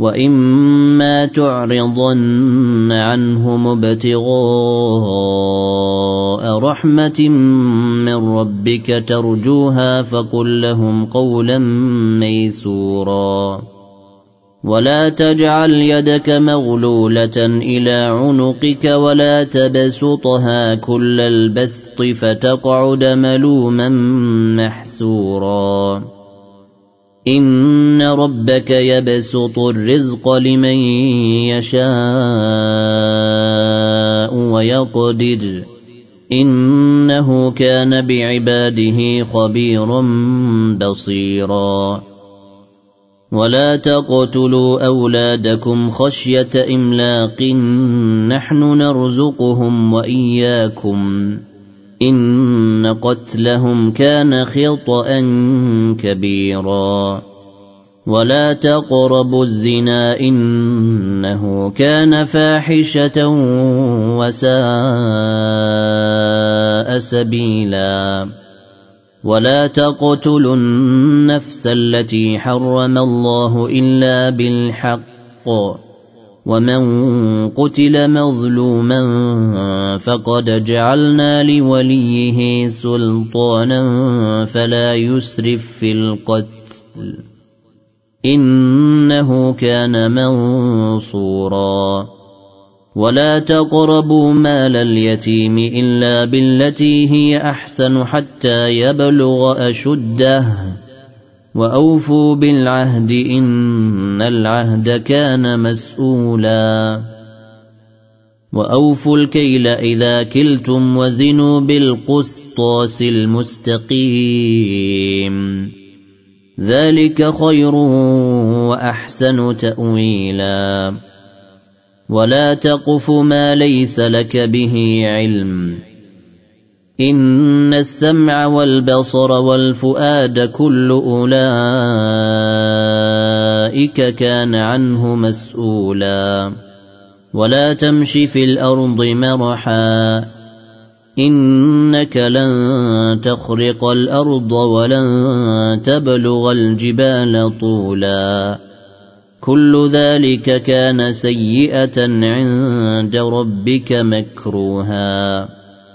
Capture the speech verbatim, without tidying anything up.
وإما تعرضن عنهم ابتغاء رحمة من ربك ترجوها فقل لهم قولا ميسورا ولا تجعل يدك مغلولة إلى عنقك ولا تبسطها كل البسط فتقعد ملوما محسورا إن ربك يبسط الرزق لمن يشاء ويقدر إنه كان بعباده خبيرا بصيرا ولا تقتلوا أولادكم خشية إملاق نحن نرزقهم وإياكم إن قتلهم كان خطأ كبيرا ولا تقربوا الزنا إنه كان فاحشة وساء سبيلا ولا تقتلوا النفس التي حرم الله إلا بالحق ومن قتل مظلوما فقد جعلنا لوليه سلطانا فلا يسرف في القتل إنه كان منصورا ولا تقربوا مال اليتيم إلا بالتي هي أحسن حتى يبلغ أشده وأوفوا بالعهد إن العهد كان مسؤولا وأوفوا الكيل إذا كلتم وزنوا بالقسطاس المستقيم ذلك خير وأحسن تأويلا ولا تقف ما ليس لك به علم إن السمع والبصر والفؤاد كل أولئك كان عنه مسؤولا ولا تمش في الأرض مرحا إنك لن تخرق الأرض ولن تبلغ الجبال طولا كل ذلك كان سيئة عند ربك مكروها